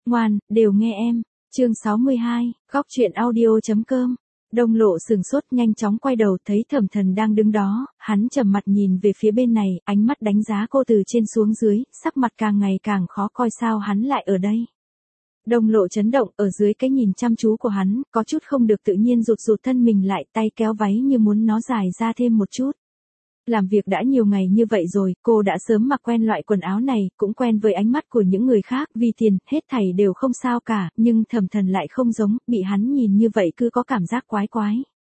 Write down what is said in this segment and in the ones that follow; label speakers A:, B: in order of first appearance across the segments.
A: ngoan, đều nghe em. Chương 62, góc truyện audio.com. Đông Lộ sừng sốt nhanh chóng quay đầu thấy Thẩm Thần đang đứng đó, hắn trầm mặt nhìn về phía bên này, ánh mắt đánh giá cô từ trên xuống dưới, sắc mặt càng ngày càng khó coi sao hắn lại ở đây. Đông Lộ chấn động, ở dưới cái nhìn chăm chú của hắn, có chút không được tự nhiên rụt thân mình lại, tay kéo váy như muốn nó dài ra thêm một chút. Làm việc đã nhiều ngày như vậy rồi, cô đã sớm mặc quen loại quần áo này, cũng quen với ánh mắt của những người khác, vì tiền, hết thảy đều không sao cả, nhưng Thẩm Thần lại không giống, bị hắn nhìn như vậy cứ có cảm giác quái quái.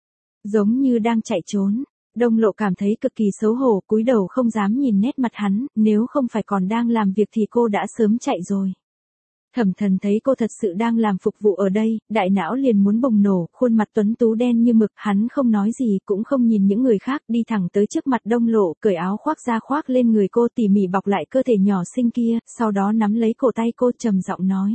A: Giống như đang chạy trốn. Đông Lộ cảm thấy cực kỳ xấu hổ, cúi đầu không dám nhìn nét mặt hắn, nếu không phải còn đang làm việc thì cô đã sớm chạy rồi. Thẩm Thần thấy cô thật sự đang làm phục vụ ở đây, đại não liền muốn bùng nổ, khuôn mặt tuấn tú đen như mực, hắn không nói gì cũng không nhìn những người khác, đi thẳng tới trước mặt Đông Lộ, cởi áo khoác ra khoác lên người cô tỉ mỉ bọc lại cơ thể nhỏ xinh kia, sau đó nắm lấy cổ tay cô trầm giọng nói.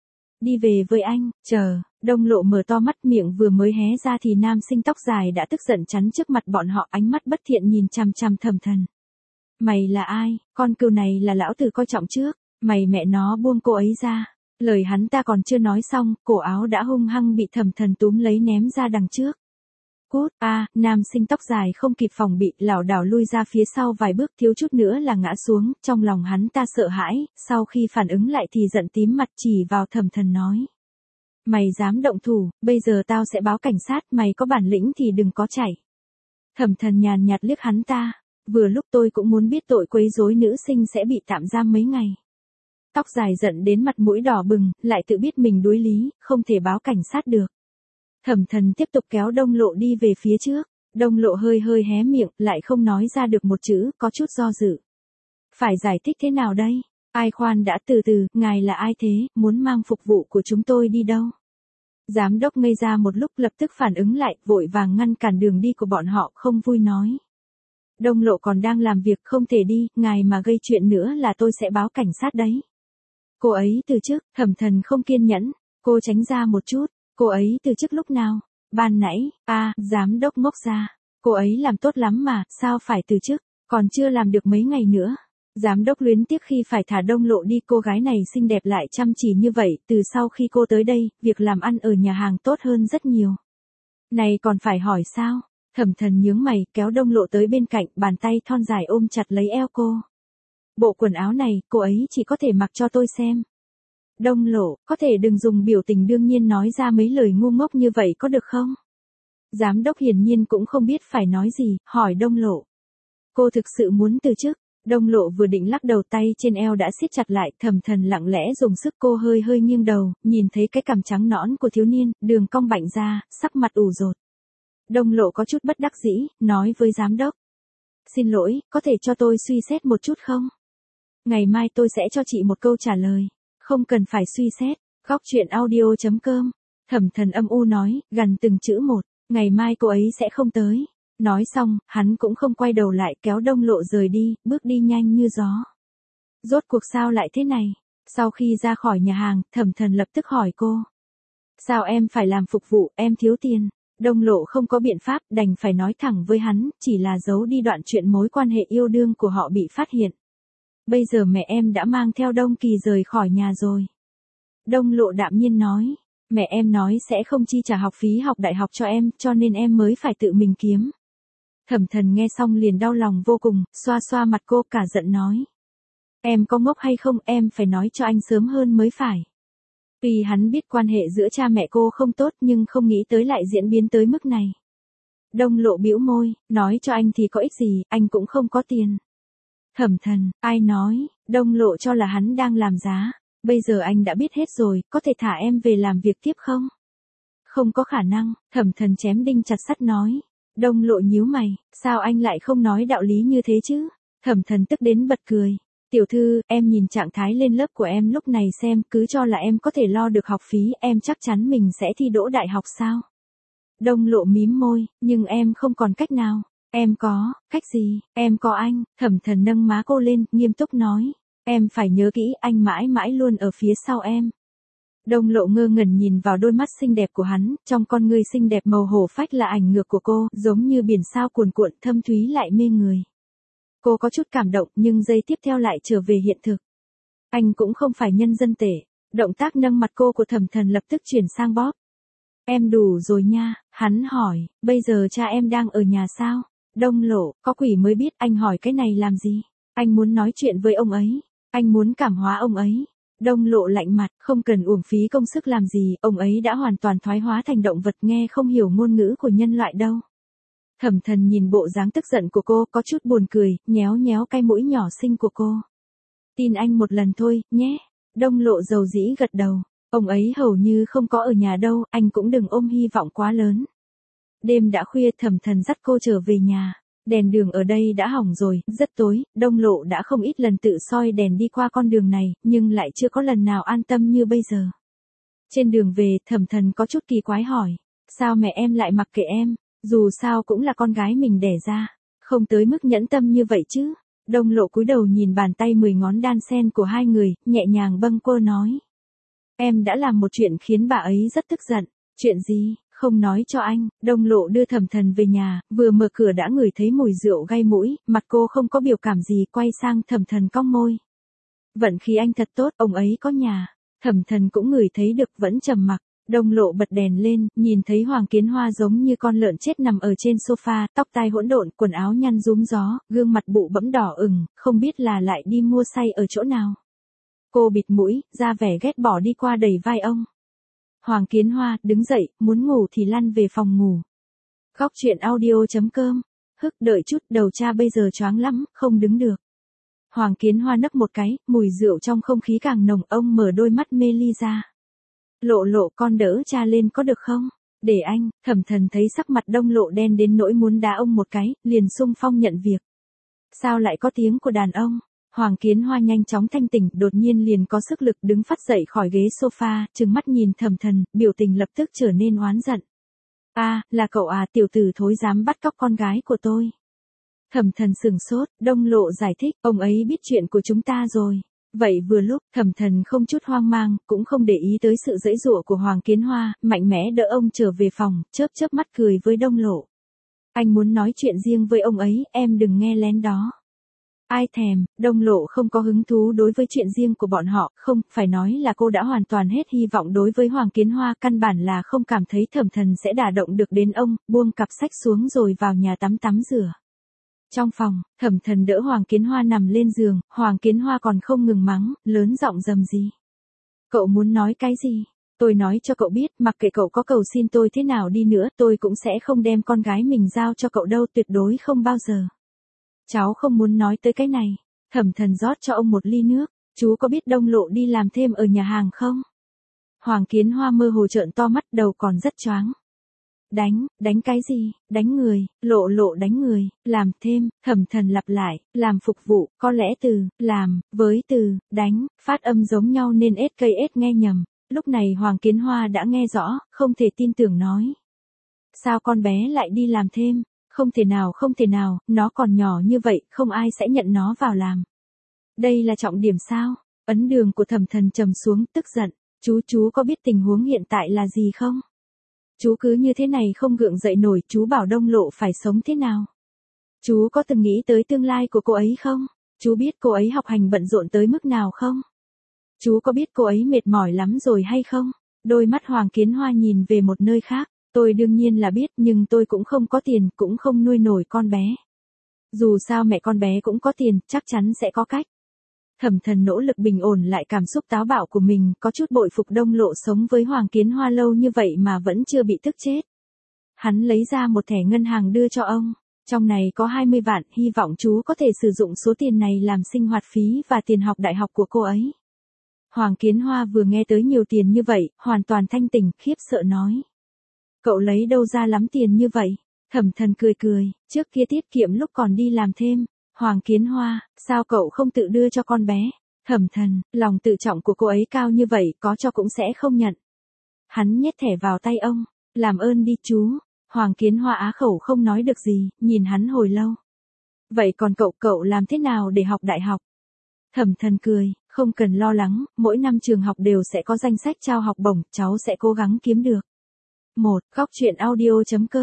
A: Đi về với anh, chờ. Đông Lộ mở to mắt, miệng vừa mới hé ra thì nam sinh tóc dài đã tức giận chắn trước mặt bọn họ, ánh mắt bất thiện nhìn chằm chằm Thẩm Thần. Mày là ai, con cừu này là lão tử coi trọng trước. Mày mẹ nó buông cô ấy ra. Lời hắn ta còn chưa nói xong, cổ áo đã hung hăng bị Thẩm Thần túm lấy ném ra đằng trước. Cút, nam sinh tóc dài không kịp phòng bị, lảo đảo lui ra phía sau vài bước, thiếu chút nữa là ngã xuống, trong lòng hắn ta sợ hãi, sau khi phản ứng lại thì giận tím mặt chỉ vào Thẩm Thần nói. Mày dám động thủ, bây giờ tao sẽ báo cảnh sát, mày có bản lĩnh thì đừng có chạy. Thẩm Thần nhàn nhạt liếc hắn ta, vừa lúc tôi cũng muốn biết tội quấy rối nữ sinh sẽ bị tạm giam mấy ngày. Tóc dài giận đến mặt mũi đỏ bừng, lại tự biết mình đuối lý, không thể báo cảnh sát được. Thẩm Thần tiếp tục kéo Đông Lộ đi về phía trước, Đông Lộ hơi hé miệng, lại không nói ra được một chữ, có chút do dự. Phải giải thích thế nào đây? Ai khoan đã, từ từ, ngài là ai thế, muốn mang phục vụ của chúng tôi đi đâu? Giám đốc ngây ra một lúc lập tức phản ứng lại, vội vàng ngăn cản đường đi của bọn họ, không vui nói. Đông Lộ còn đang làm việc, không thể đi, ngài mà gây chuyện nữa là tôi sẽ báo cảnh sát đấy. Cô ấy từ chức, Thẩm Thần không kiên nhẫn, cô tránh ra một chút, cô ấy từ chức lúc nào? Ban nãy, giám đốc ngốc ra, cô ấy làm tốt lắm mà, sao phải từ chức, còn chưa làm được mấy ngày nữa. Giám đốc luyến tiếc khi phải thả Đông Lộ đi, cô gái này xinh đẹp lại chăm chỉ như vậy, từ sau khi cô tới đây, việc làm ăn ở nhà hàng tốt hơn rất nhiều. Này còn phải hỏi sao? Thẩm Thần nhướng mày, kéo Đông Lộ tới bên cạnh, bàn tay thon dài ôm chặt lấy eo cô. Bộ quần áo này, cô ấy chỉ có thể mặc cho tôi xem. Đông Lộ, có thể đừng dùng biểu tình đương nhiên nói ra mấy lời ngu ngốc như vậy có được không? Giám đốc hiển nhiên cũng không biết phải nói gì, hỏi Đông Lộ. Cô thực sự muốn từ chức? Đông Lộ vừa định lắc đầu, tay trên eo đã siết chặt lại, Thẩm Thần lặng lẽ dùng sức, cô hơi nghiêng đầu, nhìn thấy cái cằm trắng nõn của thiếu niên, đường cong bạnh ra, sắc mặt ủ rột. Đông Lộ có chút bất đắc dĩ, nói với giám đốc. Xin lỗi, có thể cho tôi suy xét một chút không? Ngày mai tôi sẽ cho chị một câu trả lời. Không cần phải suy xét. Góc truyện audio.com. Thẩm Thần âm u nói, gần từng chữ một. Ngày mai cô ấy sẽ không tới. Nói xong, hắn cũng không quay đầu lại, kéo Đông Lộ rời đi, bước đi nhanh như gió. Rốt cuộc sao lại thế này? Sau khi ra khỏi nhà hàng, Thẩm Thần lập tức hỏi cô. Sao em phải làm phục vụ, em thiếu tiền? Đông Lộ không có biện pháp, đành phải nói thẳng với hắn, chỉ là giấu đi đoạn chuyện mối quan hệ yêu đương của họ bị phát hiện. Bây giờ mẹ em đã mang theo Đông Kỳ rời khỏi nhà rồi. Đông Lộ đạm nhiên nói, mẹ em nói sẽ không chi trả học phí học đại học cho em, cho nên em mới phải tự mình kiếm. Thẩm Thần nghe xong liền đau lòng vô cùng, xoa mặt cô, cả giận nói. Em có ngốc hay không, em phải nói cho anh sớm hơn mới phải. Tuy hắn biết quan hệ giữa cha mẹ cô không tốt nhưng không nghĩ tới lại diễn biến tới mức này. Đông Lộ bĩu môi, nói cho anh thì có ích gì, anh cũng không có tiền. Thẩm Thần, ai nói? Đông Lộ cho là hắn đang làm giá. Bây giờ anh đã biết hết rồi, có thể thả em về làm việc tiếp không? Không có khả năng, Thẩm Thần chém đinh chặt sắt nói. Đông Lộ nhíu mày, sao anh lại không nói đạo lý như thế chứ? Thẩm Thần tức đến bật cười. Tiểu thư, em nhìn trạng thái lên lớp của em lúc này xem, cứ cho là em có thể lo được học phí, em chắc chắn mình sẽ thi đỗ đại học sao? Đông Lộ mím môi, nhưng em không còn cách nào. Em có, cách gì, em có anh. Thẩm Thần nâng má cô lên, nghiêm túc nói. Em phải nhớ kỹ, anh mãi mãi luôn ở phía sau em. Đông Lộ ngơ ngẩn nhìn vào đôi mắt xinh đẹp của hắn, trong con ngươi xinh đẹp màu hổ phách là ảnh ngược của cô, giống như biển sao cuồn cuộn, thâm thúy lại mê người. Cô có chút cảm động, nhưng giây tiếp theo lại trở về hiện thực. Anh cũng không phải nhân dân tệ. Động tác nâng mặt cô của Thẩm Thần lập tức chuyển sang bóp. Em đủ rồi nha, hắn hỏi, bây giờ cha em đang ở nhà sao? Đông Lộ, có quỷ mới biết, anh hỏi cái này làm gì? Anh muốn nói chuyện với ông ấy, anh muốn cảm hóa ông ấy. Đông Lộ lạnh mặt, không cần uổng phí công sức làm gì, ông ấy đã hoàn toàn thoái hóa thành động vật, nghe không hiểu ngôn ngữ của nhân loại đâu. Thẩm Thần nhìn bộ dáng tức giận của cô, có chút buồn cười, nhéo nhéo cái mũi nhỏ xinh của cô. Tin anh một lần thôi, nhé. Đông Lộ dầu dĩ gật đầu. Ông ấy hầu như không có ở nhà đâu, anh cũng đừng ôm hy vọng quá lớn. Đêm đã khuya, Thẩm Thần dắt cô trở về nhà. Đèn đường ở đây đã hỏng rồi, rất tối, Đông Lộ đã không ít lần tự soi đèn đi qua con đường này, nhưng lại chưa có lần nào an tâm như bây giờ. Trên đường về, Thẩm Thần có chút kỳ quái hỏi, sao mẹ em lại mặc kệ em, dù sao cũng là con gái mình đẻ ra, không tới mức nhẫn tâm như vậy chứ. Đông Lộ cúi đầu nhìn bàn tay 10 ngón đan sen của hai người, nhẹ nhàng bâng quơ nói. Em đã làm một chuyện khiến bà ấy rất tức giận. Chuyện gì? Không nói cho anh. Đông Lộ đưa Thẩm Thần về nhà, vừa mở cửa đã ngửi thấy mùi rượu gây mũi, mặt cô không có biểu cảm gì, quay sang Thẩm Thần cong môi. Vận khí anh thật tốt, ông ấy có nhà. Thẩm Thần cũng ngửi thấy được, vẫn trầm mặc. Đông Lộ bật đèn lên, nhìn thấy Hoàng Kiến Hoa giống như con lợn chết nằm ở trên sofa, tóc tai hỗn độn, quần áo nhăn rúm gió, gương mặt bụ bẫm đỏ ửng, không biết là lại đi mua say ở chỗ nào. Cô bịt mũi, ra vẻ ghét bỏ đi qua đẩy vai ông. Hoàng Kiến Hoa, đứng dậy, muốn ngủ thì lăn về phòng ngủ. Góc truyện audio.com. Hức đợi chút, đầu cha bây giờ choáng lắm, không đứng được. Hoàng Kiến Hoa nấc một cái, mùi rượu trong không khí càng nồng, ông mở đôi mắt mê ly ra. Lộ Lộ, con đỡ cha lên có được không? Để anh. Thẩm Thần thấy sắc mặt Đông Lộ đen đến nỗi muốn đá ông một cái, liền xung phong nhận việc. Sao lại có tiếng của đàn ông? Hoàng Kiến Hoa nhanh chóng thanh tỉnh, đột nhiên liền có sức lực đứng phắt dậy khỏi ghế sofa, trừng mắt nhìn Thẩm Thần, biểu tình lập tức trở nên oán giận. Là cậu à, tiểu tử thối dám bắt cóc con gái của tôi. Thẩm Thần sửng sốt, Đông Lộ giải thích, ông ấy biết chuyện của chúng ta rồi. Vậy vừa lúc, Thẩm Thần không chút hoang mang, cũng không để ý tới sự giãy giụa của Hoàng Kiến Hoa, mạnh mẽ đỡ ông trở về phòng, chớp chớp mắt cười với Đông Lộ. Anh muốn nói chuyện riêng với ông ấy, em đừng nghe lén đó. Ai thèm, Đông Lộ không có hứng thú đối với chuyện riêng của bọn họ, không, phải nói là cô đã hoàn toàn hết hy vọng đối với Hoàng Kiến Hoa, căn bản là không cảm thấy Thẩm Thần sẽ đả động được đến ông, buông cặp sách xuống rồi vào nhà tắm rửa. Trong phòng, Thẩm Thần đỡ Hoàng Kiến Hoa nằm lên giường, Hoàng Kiến Hoa còn không ngừng mắng, lớn giọng rầm rì. Cậu muốn nói cái gì? Tôi nói cho cậu biết, mặc kệ cậu có cầu xin tôi thế nào đi nữa, tôi cũng sẽ không đem con gái mình giao cho cậu đâu, tuyệt đối không bao giờ. Cháu không muốn nói tới cái này. Thẩm Thần rót cho ông một ly nước. Chú có biết Đông Lộ đi làm thêm ở nhà hàng không? Hoàng Kiến Hoa mơ hồ trợn to mắt, đầu còn rất choáng. Đánh cái gì? Đánh người, Lộ đánh người, làm thêm, Thẩm Thần lặp lại, làm phục vụ, có lẽ từ, làm, với từ, đánh, phát âm giống nhau nên SKS nghe nhầm. Lúc này Hoàng Kiến Hoa đã nghe rõ, không thể tin tưởng nói. Sao con bé lại đi làm thêm? Không thể nào, nó còn nhỏ như vậy, không ai sẽ nhận nó vào làm. Đây là trọng điểm sao? Ấn đường của Thẩm Thần trầm xuống, tức giận. Chú có biết tình huống hiện tại là gì không? Chú cứ như thế này không gượng dậy nổi, chú bảo Đông Lộ phải sống thế nào? Chú có từng nghĩ tới tương lai của cô ấy không? Chú biết cô ấy học hành bận rộn tới mức nào không? Chú có biết cô ấy mệt mỏi lắm rồi hay không? Đôi mắt Hoàng Kiến Hoa nhìn về một nơi khác. Tôi đương nhiên là biết, nhưng tôi cũng không có tiền, cũng không nuôi nổi con bé. Dù sao mẹ con bé cũng có tiền, chắc chắn sẽ có cách. Thẩm Thần nỗ lực bình ổn lại cảm xúc táo bạo của mình, có chút bội phục Đông Lộ sống với Hoàng Kiến Hoa lâu như vậy mà vẫn chưa bị tức chết. Hắn lấy ra một thẻ ngân hàng đưa cho ông. Trong này có 20 vạn, hy vọng chú có thể sử dụng số tiền này làm sinh hoạt phí và tiền học đại học của cô ấy. Hoàng Kiến Hoa vừa nghe tới nhiều tiền như vậy, hoàn toàn thanh tỉnh, khiếp sợ nói. Cậu lấy đâu ra lắm tiền như vậy? Thẩm Thần cười, trước kia tiết kiệm lúc còn đi làm thêm. Hoàng Kiến Hoa, sao cậu không tự đưa cho con bé? Thẩm Thần, lòng tự trọng của cô ấy cao như vậy, có cho cũng sẽ không nhận. Hắn nhét thẻ vào tay ông, làm ơn đi chú. Hoàng Kiến Hoa á khẩu không nói được gì, nhìn hắn hồi lâu. Vậy còn cậu làm thế nào để học đại học? Thẩm Thần cười, không cần lo lắng, mỗi năm trường học đều sẽ có danh sách trao học bổng, cháu sẽ cố gắng kiếm được. Góc truyện audio.com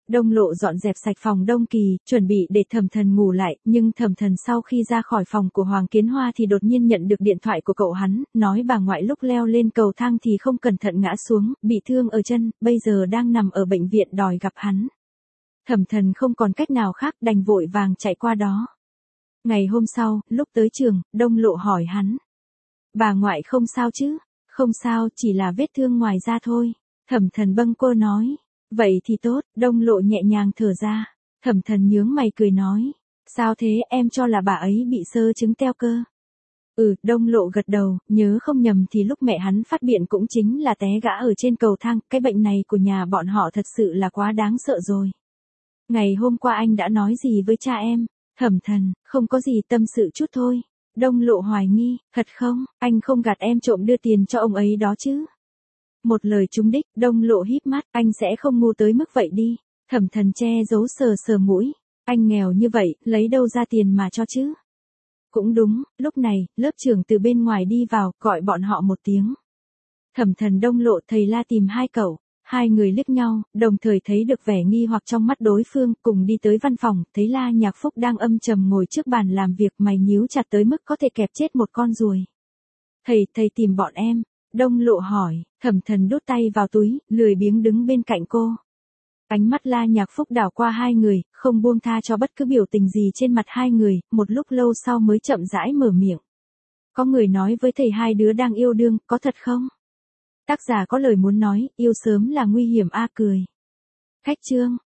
A: Đông Lộ dọn dẹp sạch phòng Đông Kỳ, chuẩn bị để Thẩm Thần ngủ lại, nhưng Thẩm Thần sau khi ra khỏi phòng của Hoàng Kiến Hoa thì đột nhiên nhận được điện thoại của cậu hắn, nói bà ngoại lúc leo lên cầu thang thì không cẩn thận ngã xuống, bị thương ở chân, bây giờ đang nằm ở bệnh viện đòi gặp hắn. Thẩm Thần không còn cách nào khác đành vội vàng chạy qua đó. Ngày hôm sau, lúc tới trường, Đông Lộ hỏi hắn. Bà ngoại không sao chứ? Không sao, chỉ là vết thương ngoài da thôi. Thẩm Thần bâng quơ nói. Vậy thì tốt, Đông Lộ nhẹ nhàng thở ra. Thẩm Thần nhướng mày cười nói. Sao thế, em cho là bà ấy bị xơ trứng teo cơ? Đông Lộ gật đầu, nhớ không nhầm thì lúc mẹ hắn phát biện cũng chính là té gã ở trên cầu thang, cái bệnh này của nhà bọn họ thật sự là quá đáng sợ rồi. Ngày hôm qua anh đã nói gì với cha em? Thẩm Thần, không có gì, tâm sự chút thôi. Đông Lộ hoài nghi, thật không, anh không gạt em trộm đưa tiền cho ông ấy đó chứ? Một lời trúng đích, Đông Lộ híp mắt, anh sẽ không ngu tới mức vậy đi. Thẩm Thần che giấu sờ sờ mũi, anh nghèo như vậy, lấy đâu ra tiền mà cho chứ? Cũng đúng, lúc này, lớp trưởng từ bên ngoài đi vào, gọi bọn họ một tiếng. Thẩm Thần, Đông Lộ, thầy La tìm hai cậu. Hai người liếc nhau, đồng thời thấy được vẻ nghi hoặc trong mắt đối phương, cùng đi tới văn phòng, thấy La Nhạc Phúc đang âm trầm ngồi trước bàn làm việc, mày nhíu chặt tới mức có thể kẹp chết một con ruồi. Thầy tìm bọn em. Đông Lộ hỏi, Thẩm Thần đút tay vào túi, lười biếng đứng bên cạnh cô. Ánh mắt La Nhạc Phúc đảo qua hai người, không buông tha cho bất cứ biểu tình gì trên mặt hai người, một lúc lâu sau mới chậm rãi mở miệng. Có người nói với thầy hai đứa đang yêu đương, có thật không? Tác giả có lời muốn nói, yêu sớm là nguy hiểm a cười. Khách chương.